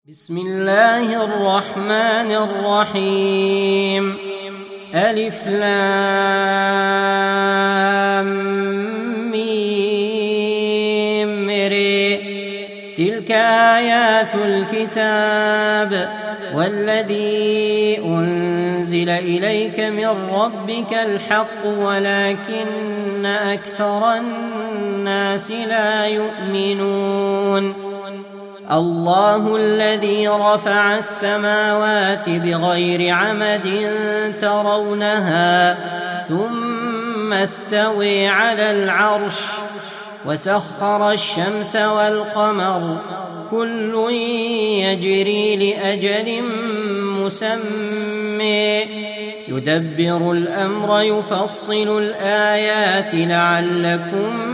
بسم الله الرحمن الرحيم ألف لام ميم تلك آيات الكتاب والذي أنزل إليك من ربك الحق ولكن أكثر الناس لا يؤمنون الله الذي رفع السماوات بغير عمد ترونها ثم استوى على العرش وسخر الشمس والقمر كل يجري لأجل مسمى يدبر الأمر يفصل الآيات لعلكم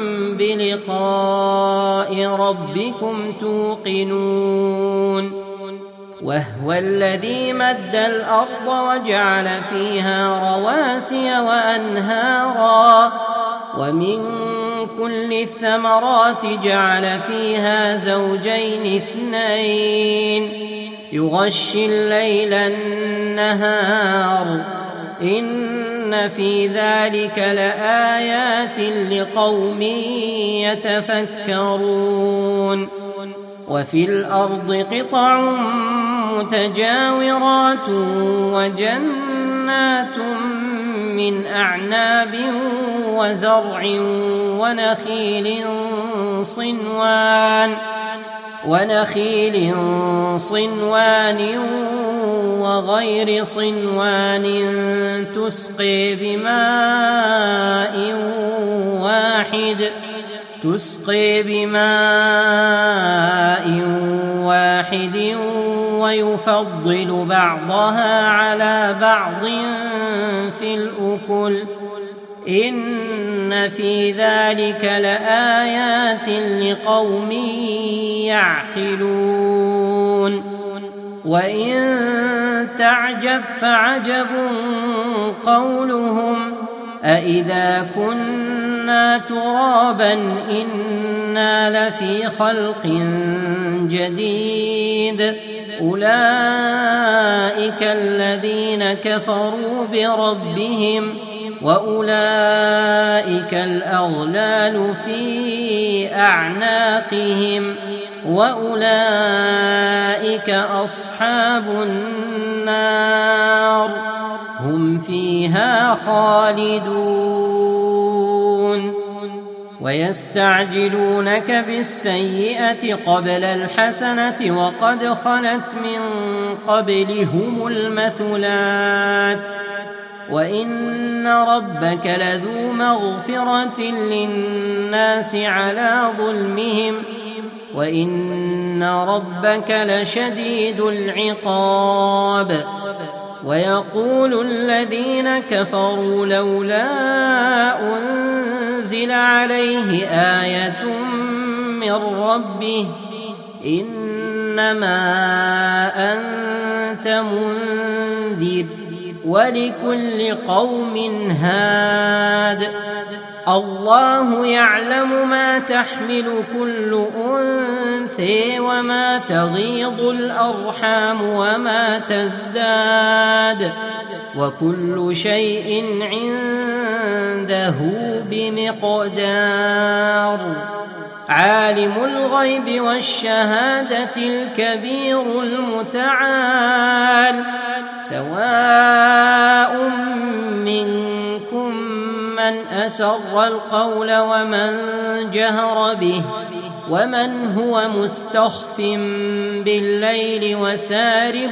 بلقاء ربكم توقنون وهو الذي مد الأرض وجعل فيها رواسي وأنهارا ومن كل الثمرات جعل فيها زوجين اثنين يغشي الليل النهار إن في ذلك لآيات لقوم يتفكرون وفي الأرض قطع متجاورات وجنات من أعناب وزرع ونخيل صنوان وغير صنوان تسقي بماء واحد ويفضل بعضها على بعض في الأكل إن في ذلك لآيات لقوم يعقلون وإن تعجب فعجب قولهم أإذا كنا ترابا إنا لفي خلق جديد أولئك الذين كفروا بربهم وأولئك الأغلال في أعناقهم وأولئك أصحاب النار هم فيها خالدون ويستعجلونك بالسيئة قبل الحسنة وقد خلت من قبلهم المثلات وإن ربك لذو مغفرة للناس على ظلمهم وإن ربك لشديد العقاب ويقول الذين كفروا لولا أنزل عليه آية من ربه إنما أنت منذر ولكل قوم هاد الله يعلم ما تحمل كل أنثى وما تغيض الأرحام وما تزداد وكل شيء عنده بمقدار عالم الغيب والشهادة الكبير المتعال سواء منكم من أسر القول ومن جهر به ومن هو مستخف بالليل وسارب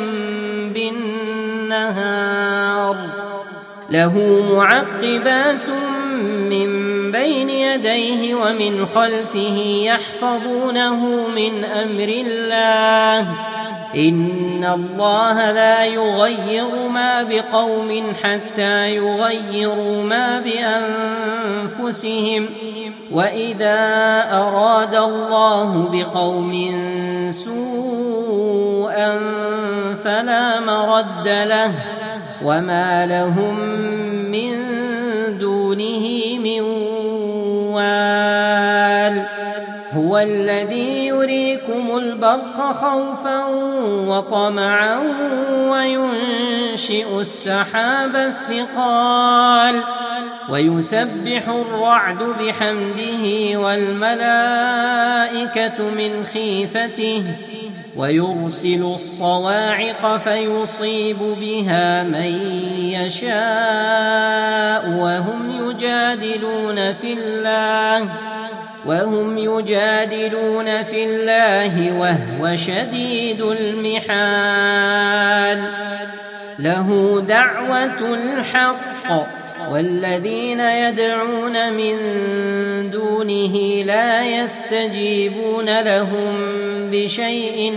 بالنهار له معقبات من بين يديه ومن خلفه يحفظونه من أمر الله إن الله لا يغير ما بقوم حتى يغيروا ما بأنفسهم وإذا أراد الله بقوم سوءا فلا مرد له وما لهم من دونه من وال هو هو الذي يريكم البرق خوفا وطمعا وينشئ السحاب الثقال ويسبح الرعد بحمده والملائكة من خيفته ويرسل الصواعق فيصيب بها من يشاء وهم يجادلون في الله وهو شديد المحال له دعوة الحق والذين يدعون من دونه لا يستجيبون لهم بشيء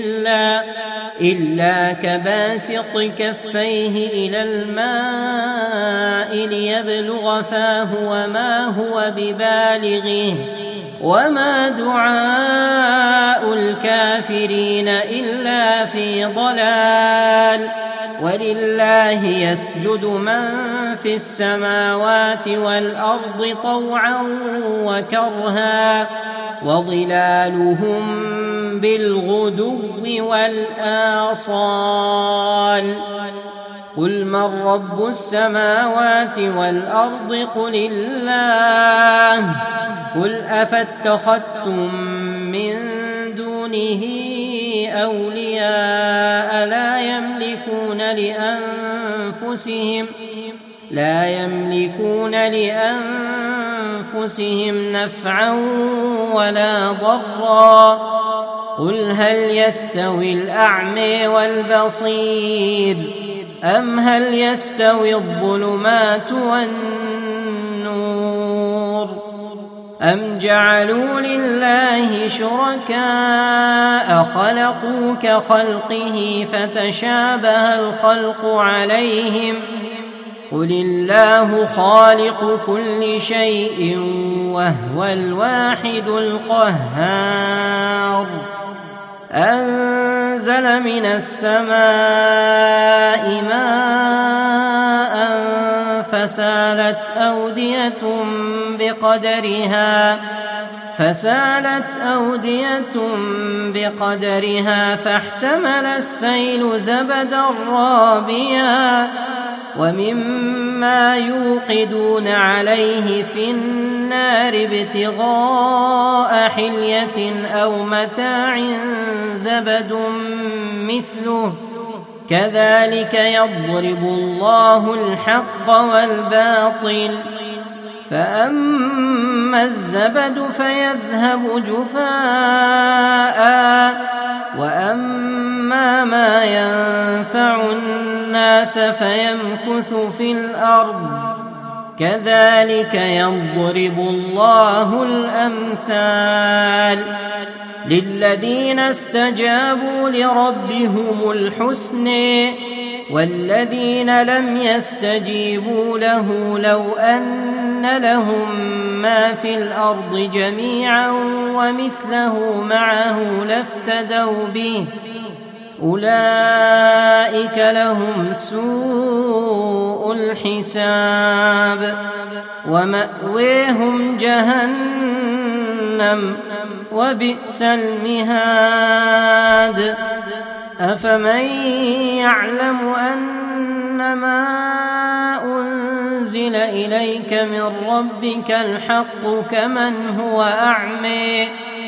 إلا كباسط كفيه إلى الماء ليبلغ فاه وما هو ببالغه وما دعاء الكافرين إلا في ضلال ولله يسجد من في السماوات والأرض طوعا وكرها وظلالهم بالغدو والآصال قل من رب السماوات والأرض قل الله قل أفاتخذتم من دونه أولياء لا يملكون لأنفسهم نفعا ولا ضرا قل هل يستوي الأعمى والبصير أم هل يستوي الظلمات والنور أم جعلوا لله شركاء خلقوا كخلقه فتشابه الخلق عليهم قل الله خالق كل شيء وهو الواحد القهار أنزل من السماء ماء فسالت أودية بقدرها فاحتمل السيل زبدا رابيا ومما يوقدون عليه في النار ابتغاء حلية أو متاع زبد مثله كذلك يضرب الله الحق والباطل فأما الزبد فيذهب جفاء وأما ما ينفع الناس فيمكث في الأرض كذلك يضرب الله الأمثال للذين استجابوا لربهم الحسن والذين لم يستجيبوا له لو أن لهم ما في الأرض جميعا ومثله معه لافتدوا به أولئك لهم سوء الحساب ومأويهم جهنم وبئس المهاد أفمن يعلم أنما أنزل إليك من ربك الحق كمن هو أعمى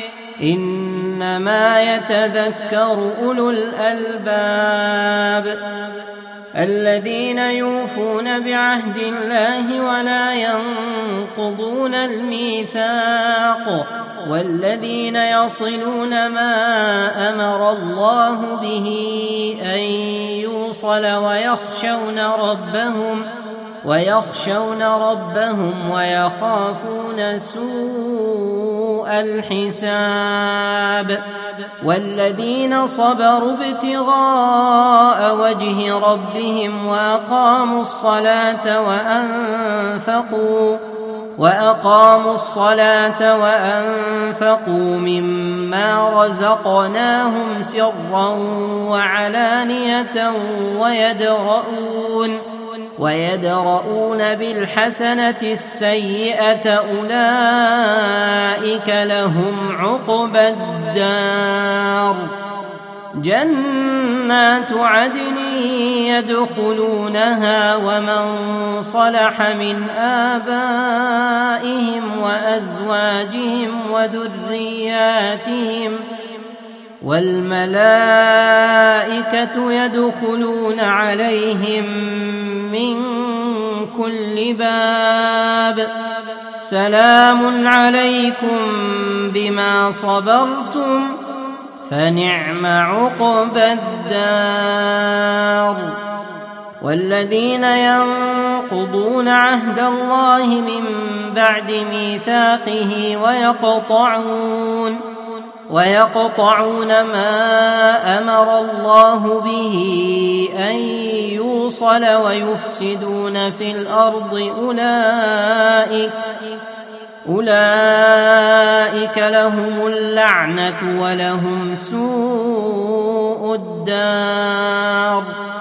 إنما يتذكر أولو الألباب الذين يوفون بعهد الله ولا ينقضون الميثاق والذين يصلون ما أمر الله به أن يوصل ويخشون ربهم ويخافون سوء الحساب والذين صبروا ابتغاء وجه ربهم وأقاموا الصلاة وأنفقوا مما رزقناهم ويدرؤون بالحسنة السيئة أولئك لهم عقبى الدار جنات عدن يدخلونها ومن صلح من آبائهم وأزواجهم وذرياتهم والملائكة يدخلون عليهم من كل باب سلام عليكم بما صبرتم فنعم عقبى الدار والذين ينقضون عهد الله من بعد ميثاقه ويقطعون ما أمر الله به أن يوصل ويفسدون في الأرض أولئك لهم اللعنة ولهم سوء الدار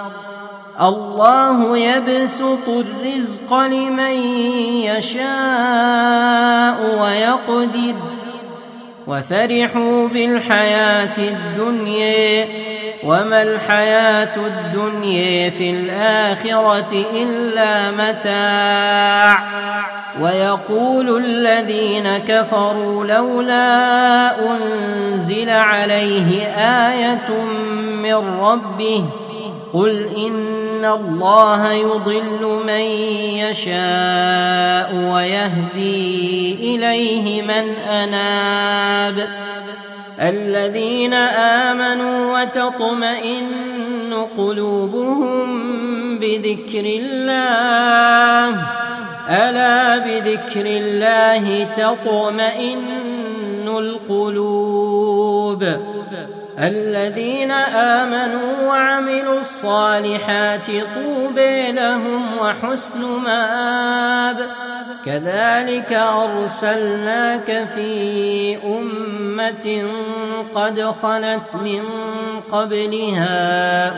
الله يبسط الرزق لمن يشاء ويقدر وفرحوا بالحياة الدنيا وما الحياة الدنيا في الآخرة إلا متاع ويقول الذين كفروا لولا أنزل عليه آية من ربه قل إن الله يضل من يشاء ويهدي إليه من أناب الذين آمنوا وتطمئن قلوبهم بذكر الله ألا بذكر الله تطمئن القلوب الذين آمنوا وعملوا الصالحات طوبى لهم وحسن مآب كذلك أرسلناك في أمة قد خلت من قبلها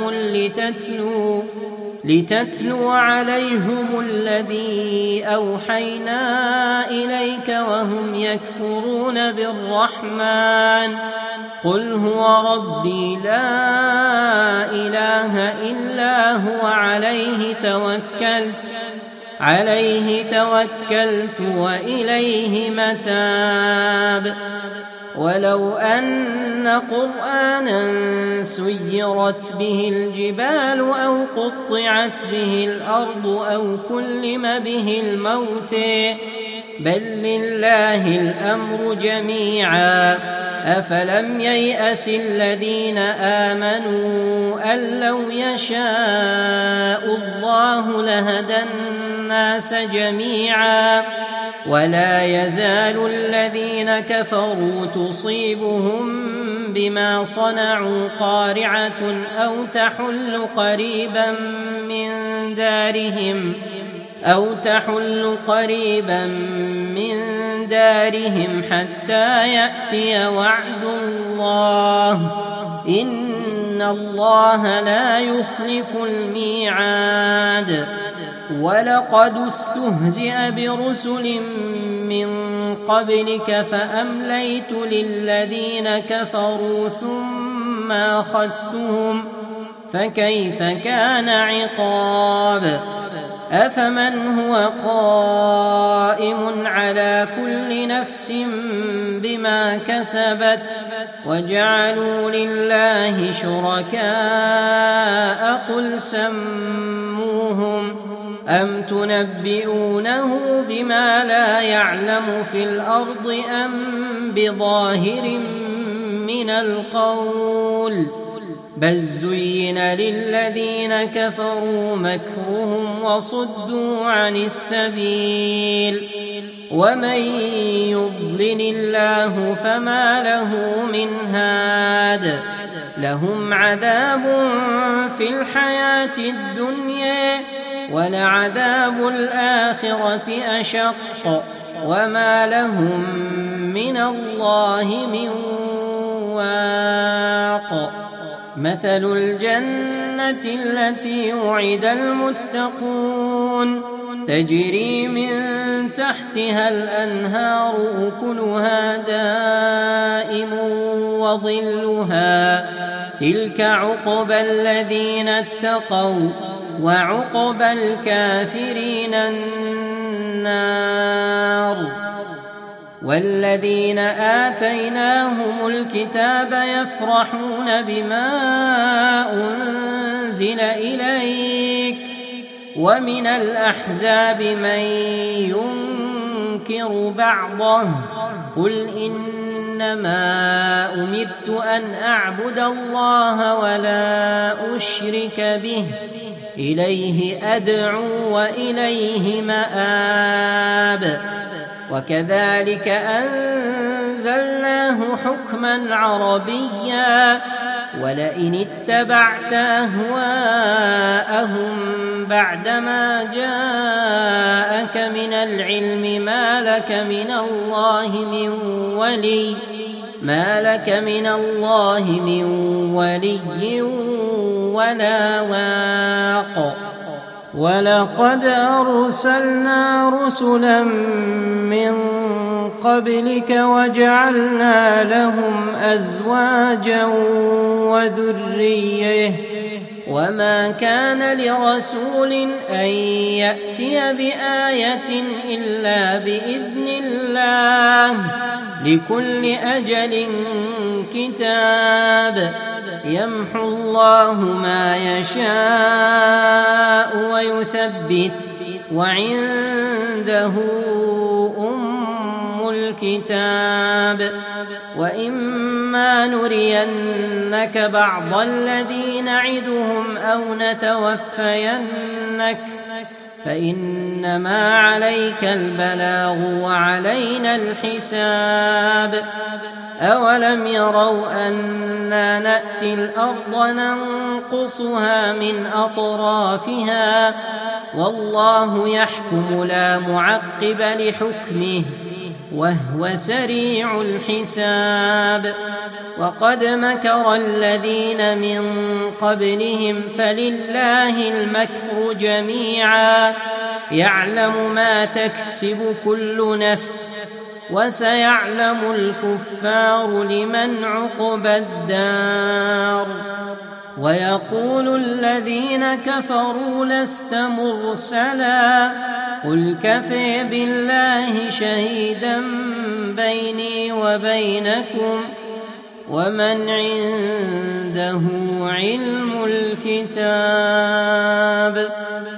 لتتلو عليهم الذي أوحينا إليك وهم يكفرون بالرحمن قل هو ربي لا إله إلا هو عليه توكلت وإليه متاب ولو أن قرآنا سيرت به الجبال أو قطعت به الأرض أو كلم به الموت بل لله الأمر جميعا أفلم ييأس الذين آمنوا أن لو يشاء الله لهدى الناس جميعا ولا يزال الذين كفروا تصيبهم بما صنعوا قارعة أو تحل قريبا من دارهم حتى يأتي وعد الله إن الله لا يخلف الميعاد ولقد استهزئ برسل من قبلك فأمليت للذين كفروا ثم أخذتهم فكيف كان عقاب أفمن هو قائم على كل نفس بما كسبت وجعلوا لله شركاء قل سموهم أم تنبئونه بما لا يعلم في الأرض أم بظاهر من القول بل زين للذين كفروا مكرهم وصدوا عن السبيل ومن يضلل الله فما له من هاد لهم عذاب في الحياة الدنيا ولعذاب الآخرة أشق وما لهم من الله من واق مثل الجنة التي وعد المتقون تجري من تحتها الأنهار أكلها دائم وظلها تلك عقبى الذين اتقوا وعقبى الكافرين النار. والذين آتيناهم الكتاب يفرحون بما أنزل إليك ومن الأحزاب من ينكر بعضه قل إنما أمرت أن أعبد الله ولا أشرك به إليه أدعو وإليه مآب. وكذلك أنزلناه حكما عربيا ولئن اتبعت أهواءهم بعدما جاءك من العلم ما لك من الله من ولي ولا واق. ولقد أرسلنا رسلا من قبلك وجعلنا لهم أزواجا وذرية وما كان لرسول أن يأتي بآية إلا بإذن الله لكل أجل كتاب يمحو الله ما يشاء ويثبت وعنده أم الكتاب. وإما نرينك بعض الذي نعدهم أو نتوفينك فإنما عليك البلاغ وعلينا الحساب. أولم يروا أنا نأتي الأرض ننقصها من أطرافها والله يحكم لا معقب لحكمه وهو سريع الحساب. وقد مكر الذين من قبلهم فلله المكر جميعا يعلم ما تكسب كل نفس وسيعلم الكفار لمن عقبى الدار. ويقول الذين كفروا لست مرسلا قل كفى بالله شهيدا بيني وبينكم ومن عنده علم الكتاب.